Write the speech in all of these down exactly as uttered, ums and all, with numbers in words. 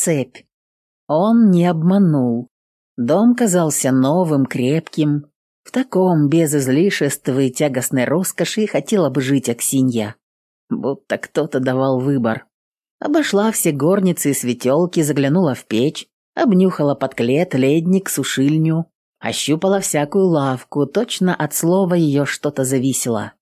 цепь. Он не обманул. Дом казался новым, крепким. В таком, без излишеств и тягостной роскоши, хотела бы жить Аксинья. Будто кто-то давал выбор. Обошла все горницы и светелки, заглянула в печь, обнюхала подклет, ледник, сушильню, ощупала всякую лавку, точно от слова ее что-то зависело.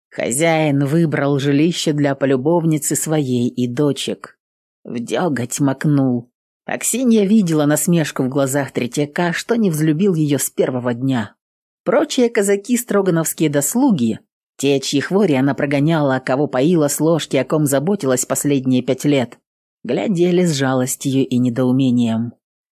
Хозяин выбрал жилище для полюбовницы своей и дочек. В деготь макнул. Аксинья видела насмешку в глазах третьяка, что не взлюбил ее с первого дня. Прочие казаки строгановские дослуги, те, чьи хвори она прогоняла, кого поила с ложки, о ком заботилась последние пять лет, глядели с жалостью и недоумением.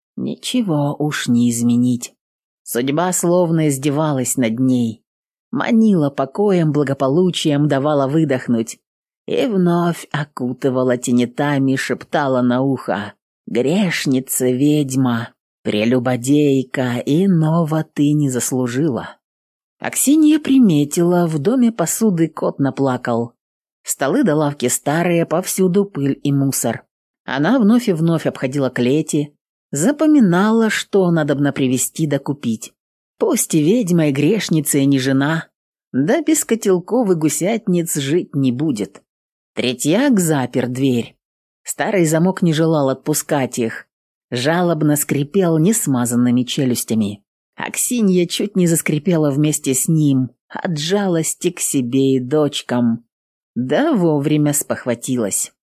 Ничего уж не изменить. Судьба словно издевалась над ней. Манила покоем, благополучием, давала выдохнуть. И вновь окутывала тенетами, шептала на ухо: «Грешница, ведьма, прелюбодейка, иного ты не заслужила». Аксинья приметила, в доме посуды кот наплакал. Столы до лавки старые, повсюду пыль и мусор. Она вновь и вновь обходила клети, запоминала, что надобно привезти да купить. Пусть и ведьма, и грешница, и не жена, да без котелков и гусятниц жить не будет. Третьяк запер дверь. Старый замок не желал отпускать их. Жалобно скрипел несмазанными челюстями. Аксинья чуть не заскрипела вместе с ним, от жалости к себе и дочкам. Да вовремя спохватилась.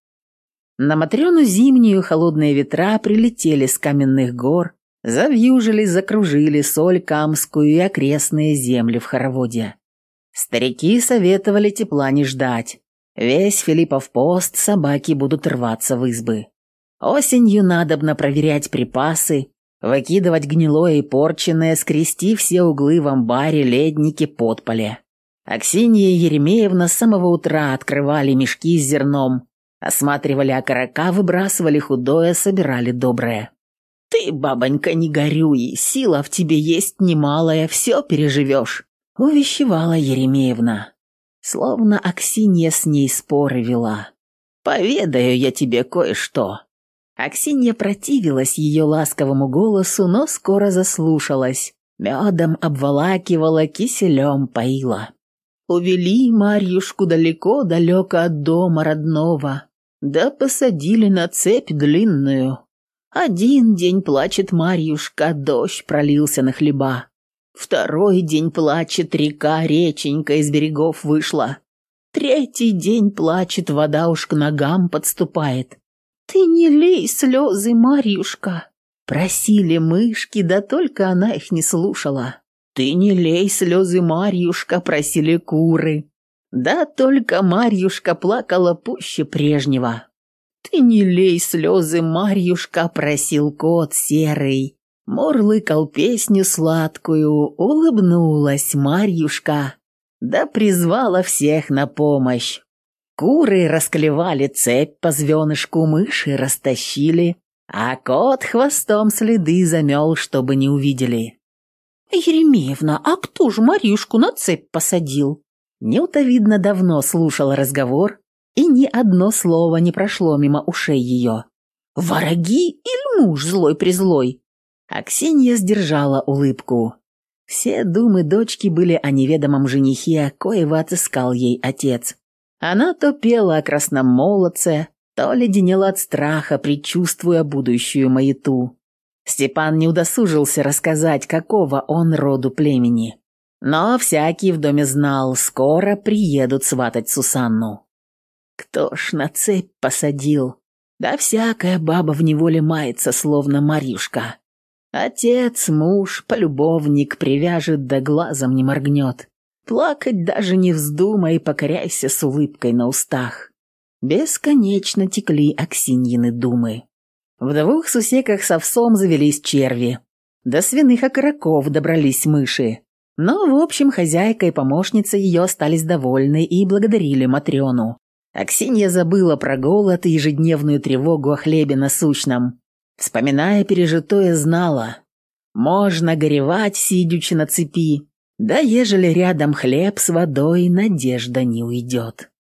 На Матрёну зимнюю холодные ветра прилетели с каменных гор, завьюжили, закружили соль камскую и окрестные земли в хороводе. Старики советовали тепла не ждать. Весь Филиппов пост собаки будут рваться в избы. Осенью надобно проверять припасы, выкидывать гнилое и порченное, скрести все углы в амбаре, леднике, подполе. Аксинья и Еремеевна с самого утра открывали мешки с зерном, осматривали окорока, выбрасывали худое, собирали доброе. «Ты, бабонька, не горюй, сила в тебе есть немалая, все переживешь», — увещевала Еремеевна. Словно Аксинья с ней споры вела. «Поведаю я тебе кое-что». Аксинья противилась ее ласковому голосу, но скоро заслушалась. Медом обволакивала, киселем поила. Увели Марьюшку далеко-далеко от дома родного, да посадили на цепь длинную. Один день плачет Марьюшка, дождь пролился на хлеба. Второй день плачет река, реченька из берегов вышла. Третий день плачет, вода уж к ногам подступает. «Ты не лей слезы, Марьюшка!» Просили мышки, да только она их не слушала. «Ты не лей слезы, Марьюшка!» просили куры. Да только Марьюшка плакала пуще прежнего. «Ты не лей слезы, Марьюшка!» просил кот серый. Мурлыкал песню сладкую, улыбнулась Марьюшка, да призвала всех на помощь. Куры расклевали цепь по звенышку, мыши растащили, а кот хвостом следы замел, чтобы не увидели. «Еремеевна, а кто ж Марьюшку на цепь посадил?» Нюта, видно, давно слушала разговор, и ни одно слово не прошло мимо ушей ее. «Вороги или муж злой-призлой?» Аксинья сдержала улыбку. Все думы дочки были о неведомом женихе, коего отыскал ей отец. Она то пела о красном молодце, то леденела от страха, предчувствуя будущую маяту. Степан не удосужился рассказать, какого он роду племени. Но всякий в доме знал, скоро приедут сватать Сусанну. Кто ж на цепь посадил? Да всякая баба в неволе мается, словно Марьюшка. Отец, муж, полюбовник привяжет, да глазом не моргнет. Плакать даже не вздумай, покоряйся с улыбкой на устах. Бесконечно текли Аксиньины думы. В двух сусеках с овсом завелись черви. До свиных окороков добрались мыши. Но, в общем, хозяйка и помощница ее остались довольны и благодарили Матрёну. Аксинья забыла про голод и ежедневную тревогу о хлебе насущном. Вспоминая пережитое, знала, можно горевать, сидячи на цепи, да ежели рядом хлеб с водой, надежда не уйдет.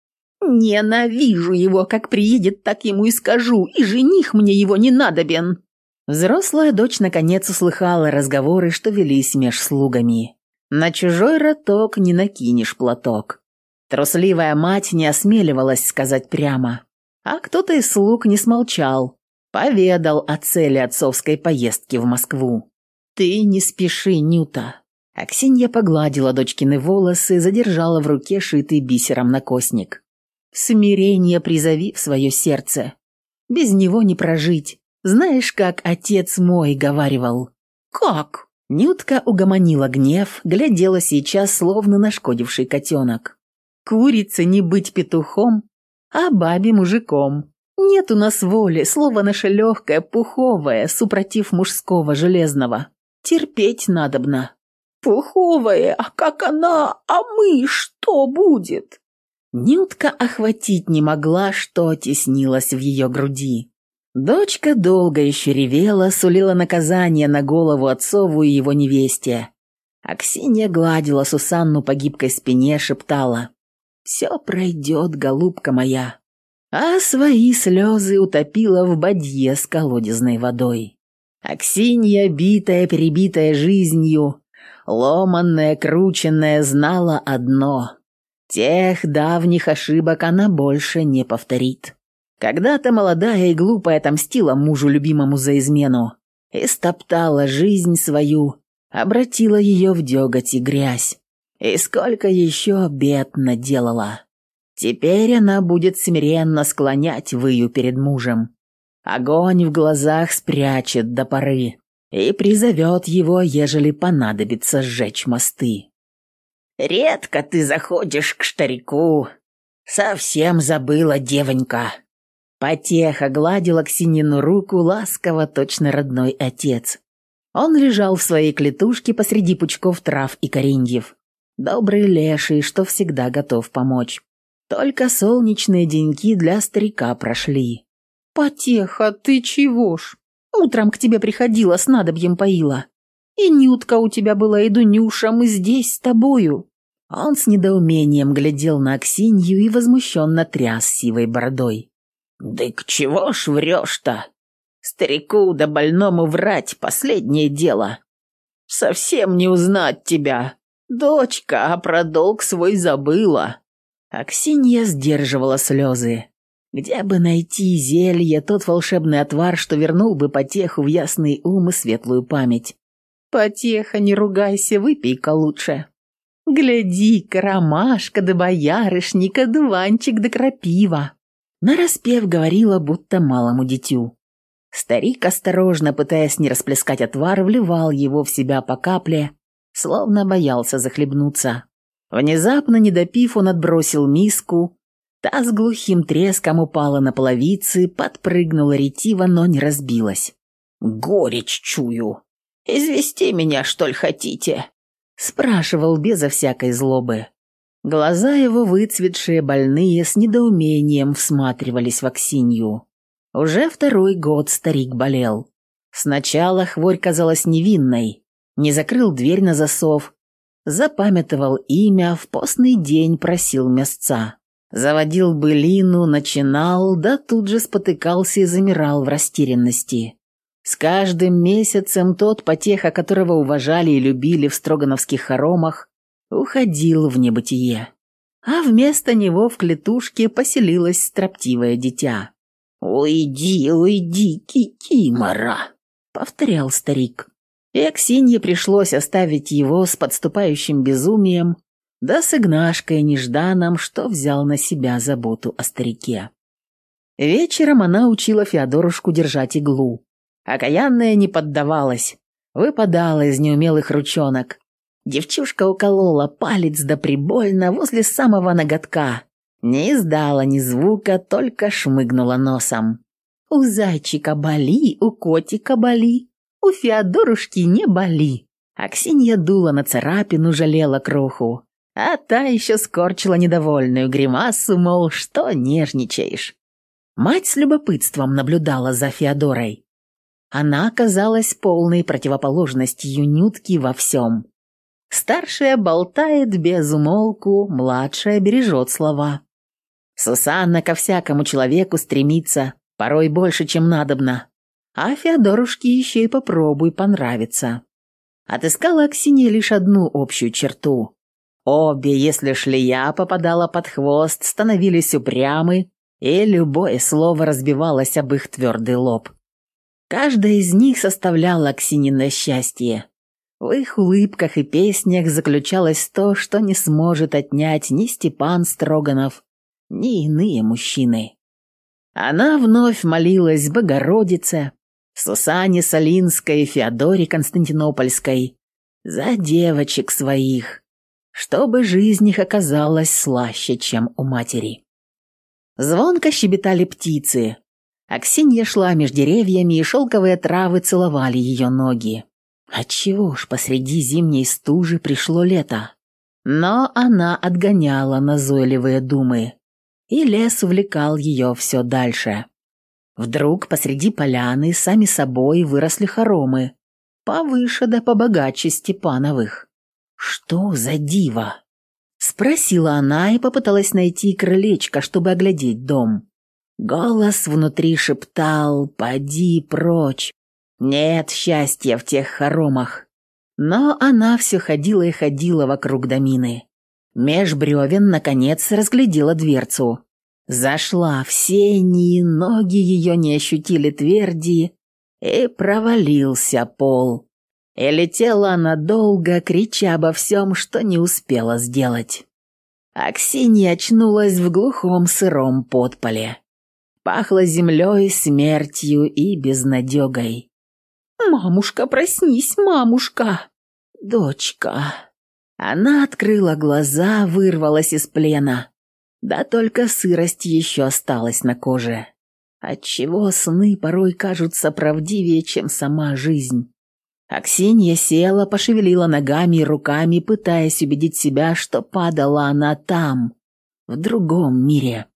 Ненавижу его, как приедет, так ему и скажу, и жених мне его не надобен». Взрослая дочь наконец услыхала разговоры, что велись меж слугами. На чужой роток не накинешь платок. Трусливая мать не осмеливалась сказать прямо, а кто-то из слуг не смолчал, поведал о цели отцовской поездки в Москву. «Ты не спеши, Нюта». Аксинья погладила дочкины волосы, задержала в руке шитый бисером накосник. «Смирение призови в свое сердце. Без него не прожить. Знаешь, как отец мой говаривал?» «Как?» Нютка угомонила гнев, глядела сейчас, словно нашкодивший котенок. «Курице не быть петухом, а бабе мужиком. Нет у нас воли, слово наше легкое, пуховое, супротив мужского железного. Терпеть надобно». «Пуховое, а как она, а мы, что будет?» Нютка охватить не могла, что теснилось в ее груди. Дочка долго еще ревела, сулила наказание на голову отцову и его невесте. Аксинья гладила Сусанну по гибкой спине, шептала: «Все пройдет, голубка моя», а свои слезы утопила в бадье с колодезной водой. Аксинья, битая, перебитая жизнью, ломанная, крученная, знала одно: тех давних ошибок она больше не повторит. Когда-то молодая и глупая отомстила мужу любимому за измену, истоптала жизнь свою, обратила ее в деготь и грязь. И сколько еще бед наделала. Теперь она будет смиренно склонять выю перед мужем. Огонь в глазах спрячет до поры и призовет его, ежели понадобится сжечь мосты. «Редко ты заходишь к старику. Совсем забыла, девонька». Потеха гладила Ксенину руку ласково, точно родной отец. Он лежал в своей клетушке посреди пучков трав и кореньев. Добрый леший, что всегда готов помочь. Только солнечные деньки для старика прошли. «Потеха, ты чего ж? Утром к тебе приходила, снадобьем поила. И Нютка у тебя была, и Дунюша, мы здесь с тобою». Он с недоумением глядел на Аксинью и возмущенно тряс сивой бородой. «Да к чего ж врешь-то? Старику да больному врать — последнее дело. Совсем не узнать тебя. Дочка, а про долг свой забыла». Аксинья сдерживала слезы. Где бы найти зелье, тот волшебный отвар, что вернул бы Потеху в ясный ум и светлую память? «Потеха, не ругайся, выпей-ка лучше. Гляди-ка, ромашка да боярышника, дуванчик да крапива». Нараспев говорила, будто малому дитю. Старик, осторожно, пытаясь не расплескать отвар, вливал его в себя по капле, словно боялся захлебнуться. Внезапно, не допив, он отбросил миску, та с глухим треском упала на половицы, подпрыгнула ретиво, но не разбилась. «Горечь чую. Извести меня, что ли, хотите?» — спрашивал безо всякой злобы. Глаза его, выцветшие, больные, с недоумением всматривались в Аксинью. Уже второй год старик болел. Сначала хворь казалась невинной, не закрыл дверь на засов, запамятовал имя, в постный день просил мясца. Заводил былину, начинал, да тут же спотыкался и замирал в растерянности. С каждым месяцем тот, Потеха, которого уважали и любили в строгановских хоромах, уходил в небытие. А вместо него в клетушке поселилось строптивое дитя. «Уйди, уйди, кикимора», — повторял старик. И Аксинье пришлось оставить его с подступающим безумием, да с Игнашкой Нежданом, что взял на себя заботу о старике. Вечером она учила Феодорушку держать иглу. Окаянная не поддавалась, выпадала из неумелых ручонок. Девчушка уколола палец да прибольно возле самого ноготка. Не издала ни звука, только шмыгнула носом. «У зайчика боли, у котика боли, у Феодорушки не боли». Аксинья дула на царапину, жалела кроху, а та еще скорчила недовольную гримасу, мол, что нежничаешь. Мать с любопытством наблюдала за Феодорой. Она оказалась полной противоположностью Нютки во всем. Старшая болтает без умолку, младшая бережет слова. Сусанна ко всякому человеку стремится, порой больше, чем надобно. А Феодорушке еще и попробуй понравиться. Отыскала Аксинья лишь одну общую черту. Обе, если шлея попадала под хвост, становились упрямы, и любое слово разбивалось об их твердый лоб. Каждая из них составляла Аксиньино счастье. В их улыбках и песнях заключалось то, что не сможет отнять ни Степан Строганов, ни иные мужчины. Она вновь молилась Богородице, Сусанне Солинской и Феодоре Константинопольской за девочек своих, чтобы жизнь их оказалась слаще, чем у матери. Звонко щебетали птицы. Аксинья шла меж деревьями, и шелковые травы целовали ее ноги. Отчего ж посреди зимней стужи пришло лето? Но она отгоняла назойливые думы, и лес увлекал ее все дальше. Вдруг посреди поляны сами собой выросли хоромы, повыше да побогаче Степановых. «Что за диво?» — спросила она и попыталась найти крылечко, чтобы оглядеть дом. Голос внутри шептал: «Поди прочь! Нет счастья в тех хоромах!» Но она все ходила и ходила вокруг домины. Меж бревен, наконец, разглядела дверцу. Зашла в сени, ноги ее не ощутили тверди, и провалился пол. И летела она долго, крича обо всем, что не успела сделать. Аксинья очнулась в глухом сыром подполе. Пахло землей, смертью и безнадегой. «Мамушка, проснись, мамушка!» «Дочка!» Она открыла глаза, вырвалась из плена. Да только сырость еще осталась на коже. Отчего сны порой кажутся правдивее, чем сама жизнь. Аксинья села, пошевелила ногами и руками, пытаясь убедить себя, что падала она там, в другом мире.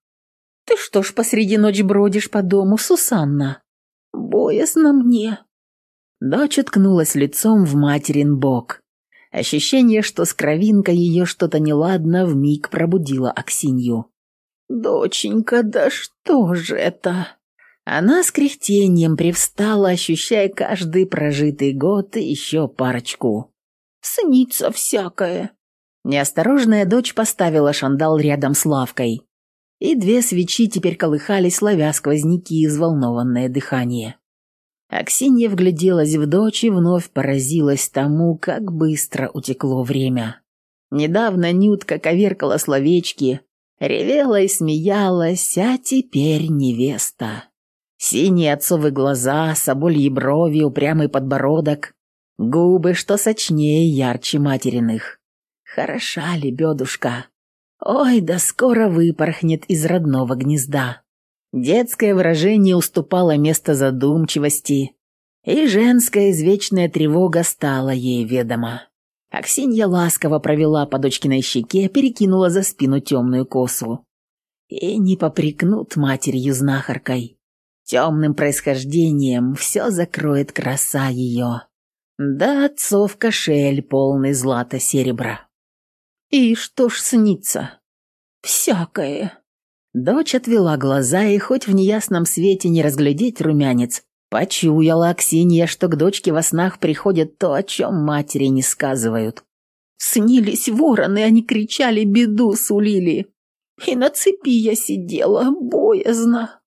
«Ты что ж посреди ночи бродишь по дому, Сусанна? Боязно мне». Дочь уткнулась лицом в материн бок. Ощущение, что с кровинкой ее что-то неладно, вмиг пробудило Аксинью. «Доченька, да что же это?» Она с кряхтением привстала, ощущая каждый прожитый год и еще парочку. «Снится всякое». Неосторожная дочь поставила шандал рядом с лавкой, и две свечи теперь колыхались, ловя сквозняки и взволнованное дыхание. Аксинья вгляделась в дочь и вновь поразилась тому, как быстро утекло время. Недавно Нютка коверкала словечки, ревела и смеялась, а теперь невеста. Синие отцовы глаза, собольи брови, упрямый подбородок, губы, что сочнее и ярче материных. Хороша лебедушка. Ой, да скоро выпорхнет из родного гнезда. Детское выражение уступало место задумчивости, и женская извечная тревога стала ей ведома. Аксинья ласково провела по дочкиной щеке, перекинула за спину темную косу. И не попрекнут матерью-знахаркой. Темным происхождением все закроет краса ее. Да отцов кошель полный злата-серебра. «И что ж снится?» «Всякое». Дочь отвела глаза, и хоть в неясном свете не разглядеть румянец, почуяла Аксинья, что к дочке во снах приходит то, о чем матери не сказывают. «Снились вороны, они кричали, беду сулили. И на цепи я сидела, боязно.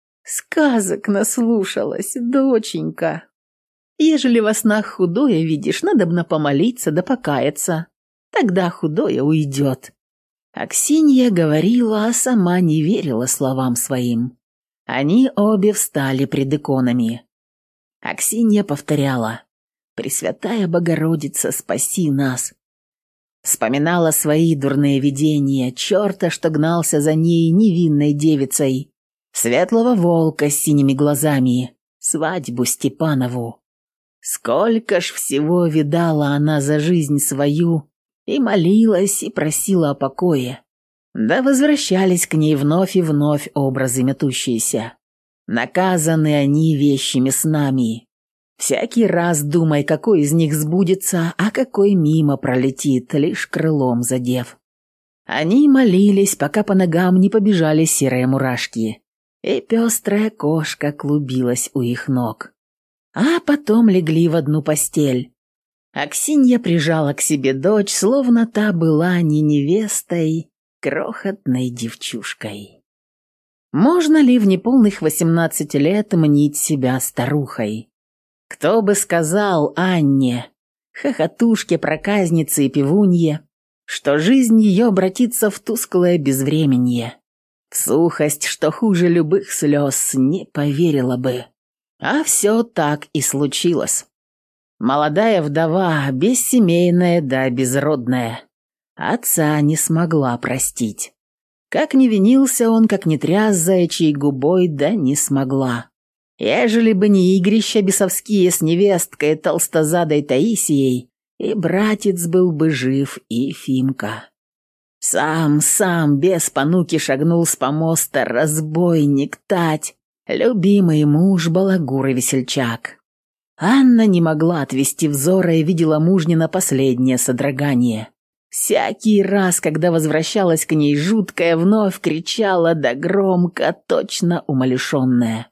Сказок наслушалась, доченька. Ежели во снах худое видишь, надобно помолиться да покаяться. Тогда худое уйдет». Аксинья говорила, а сама не верила словам своим. Они обе встали пред иконами. Аксинья повторяла: «Пресвятая Богородица, спаси нас». Вспоминала свои дурные видения, черта, что гнался за ней невинной девицей, светлого волка с синими глазами, свадьбу Степанову. Сколько ж всего видала она за жизнь свою, и молилась, и просила о покое. Да возвращались к ней вновь и вновь образы метущиеся. Наказаны они вещими снами. Всякий раз думай, какой из них сбудется, а какой мимо пролетит, лишь крылом задев. Они молились, пока по ногам не побежали серые мурашки, и пестрая кошка клубилась у их ног. А потом легли в одну постель. Аксинья прижала к себе дочь, словно та была не невестой, крохотной девчушкой. Можно ли в неполных восемнадцать лет мнить себя старухой? Кто бы сказал Анне, хохотушке, проказнице и пивунье, что жизнь ее обратится в тусклое безвременье, в сухость, что хуже любых слез, не поверила бы. А все так и случилось. Молодая вдова, бессемейная да безродная, отца не смогла простить. Как не винился он, как не тряс заячьей губой, да не смогла. Ежели бы не игрища бесовские с невесткой толстозадой Таисией, и братец был бы жив, и Фимка. Сам, сам, без понуки шагнул с помоста разбойник Тать, любимый муж балагур и весельчак. Анна не могла отвести взора и видела мужнина последнее содрогание. Всякий раз, когда возвращалась к ней жуткая, вновь кричала, да громко, точно умалишенная.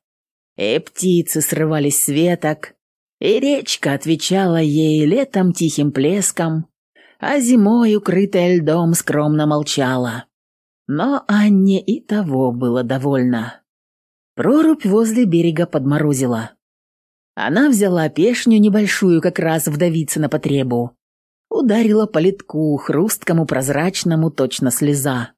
И птицы срывались с веток, и речка отвечала ей летом тихим плеском, а зимой, укрытая льдом, скромно молчала. Но Анне и того было довольно. Прорубь возле берега подморозила. Она взяла пешню небольшую, как раз вдовицы на потребу, ударила по литку, хрусткому, прозрачному, точно слеза.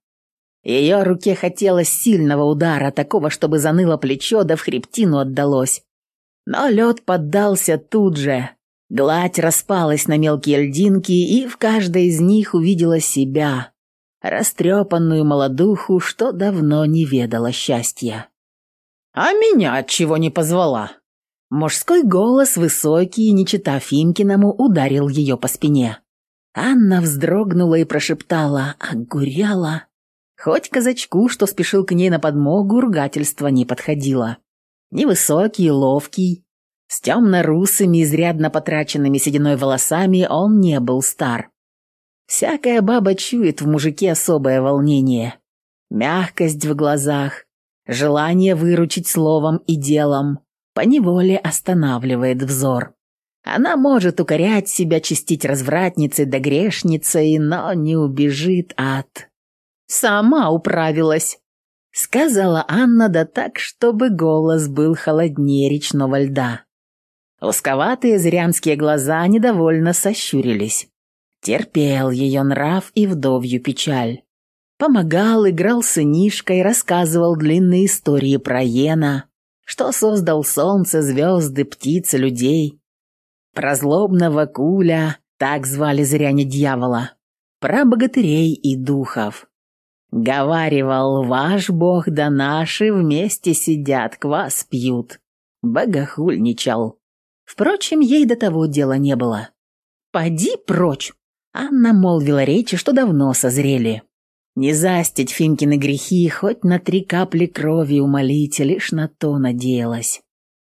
Ее руке хотелось сильного удара, такого, чтобы заныло плечо, да в хребтину отдалось. Но лед поддался тут же, гладь распалась на мелкие льдинки, и в каждой из них увидела себя, растрепанную молодуху, что давно не ведала счастья. «А меня отчего не позвала?» Мужской голос, высокий, не чета Фимкиному, ударил ее по спине. Анна вздрогнула и прошептала «Огуряла». Хоть казачку, что спешил к ней на подмогу, ругательство не подходило. Невысокий, ловкий, с темно-русыми, изрядно потраченными сединой волосами, он не был стар. Всякая баба чует в мужике особое волнение, мягкость в глазах, желание выручить словом и делом, поневоле останавливает взор. Она может укорять себя, чистить развратницей да грешницей, но не убежит от... «Сама управилась», — сказала Анна, да так, чтобы голос был холоднее речного льда. Узковатые зырянские глаза недовольно сощурились. Терпел ее нрав и вдовью печаль. Помогал, играл с сынишкой, рассказывал длинные истории про Йена, что создал солнце, звезды, птицы, людей. Про злобного Куля, так звали зряне дьявола, про богатырей и духов. Говаривал, ваш бог да наши вместе сидят, квас пьют. Богохульничал. Впрочем, ей до того дела не было. «Поди прочь!» Анна молвила речи, что давно созрели. Не застить Фимкины грехи, хоть на три капли крови умолить, лишь на то надеялась.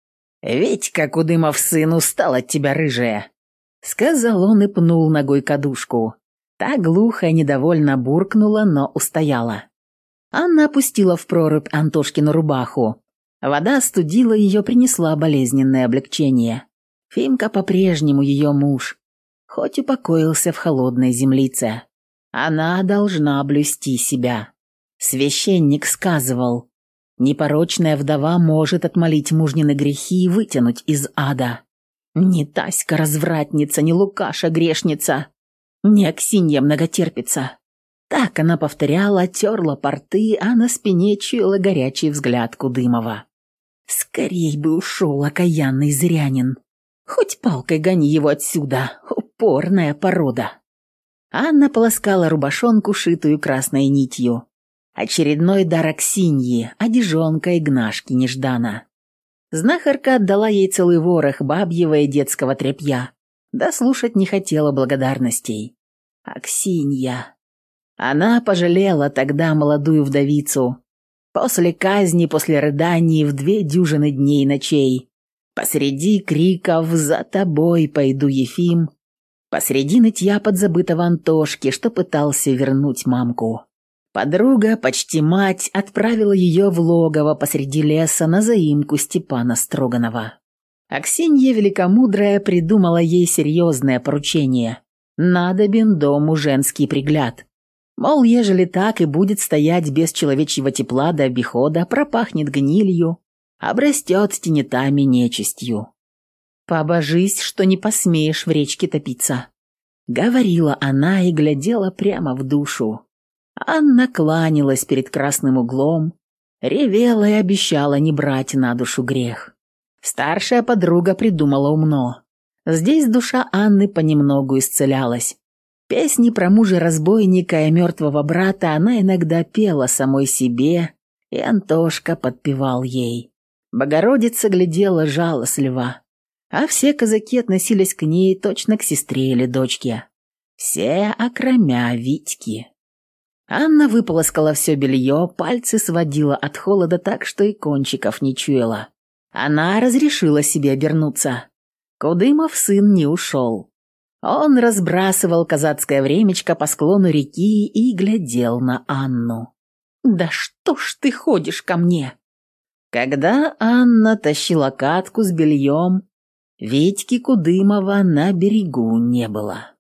«Ведь как Удымов сын устал от тебя, рыжая!» Сказал он и пнул ногой кадушку. Та глухо и недовольно буркнула, но устояла. Анна опустила в прорубь Антошкину рубаху. Вода остудила ее, принесла болезненное облегчение. Фимка по-прежнему ее муж, хоть упокоился в холодной землице. Она должна блюсти себя. Священник сказывал, непорочная вдова может отмолить мужнины грехи и вытянуть из ада. Не Таська развратница, не Лукаша грешница, не Аксинья многотерпица. Так она повторяла, терла порты, а на спине чуяла горячий взгляд Кудымова. Скорей бы ушел окаянный зрянин. Хоть палкой гони его отсюда, упорная порода. Анна полоскала рубашонку, шитую красной нитью. Очередной дар Аксиньи, одежонка Игнашки неждана. Знахарка отдала ей целый ворох бабьего и детского тряпья. Да слушать не хотела благодарностей. Аксинья. Она пожалела тогда молодую вдовицу. После казни, после рыданий в две дюжины дней и ночей. Посреди криков «За тобой пойду, Ефим!» посреди нытья подзабытого Антошки, что пытался вернуть мамку. Подруга, почти мать, отправила ее в логово посреди леса на заимку Степана Строганова. Аксинья Великомудрая придумала ей серьезное поручение. Надобен дому женский пригляд. Мол, ежели так и будет стоять без человечьего тепла до обихода, пропахнет гнилью, обрастет тенетами нечистью. «Побожись, что не посмеешь в речке топиться», — говорила она и глядела прямо в душу. Анна кланялась перед красным углом, ревела и обещала не брать на душу грех. Старшая подруга придумала умно. Здесь душа Анны понемногу исцелялась. Песни про мужа-разбойника и мертвого брата она иногда пела самой себе, и Антошка подпевал ей. Богородица глядела жалостливо, а все казаки относились к ней точно к сестре или дочке. Все, окромя Витьки. Анна выполоскала все белье, пальцы сводила от холода так, что и кончиков не чуяла. Она разрешила себе обернуться. Кудымов сын не ушел. Он разбрасывал казацкое времечко по склону реки и глядел на Анну. «Да что ж ты ходишь ко мне?» Когда Анна тащила катку с бельем, Витьки Кудымова на берегу не было.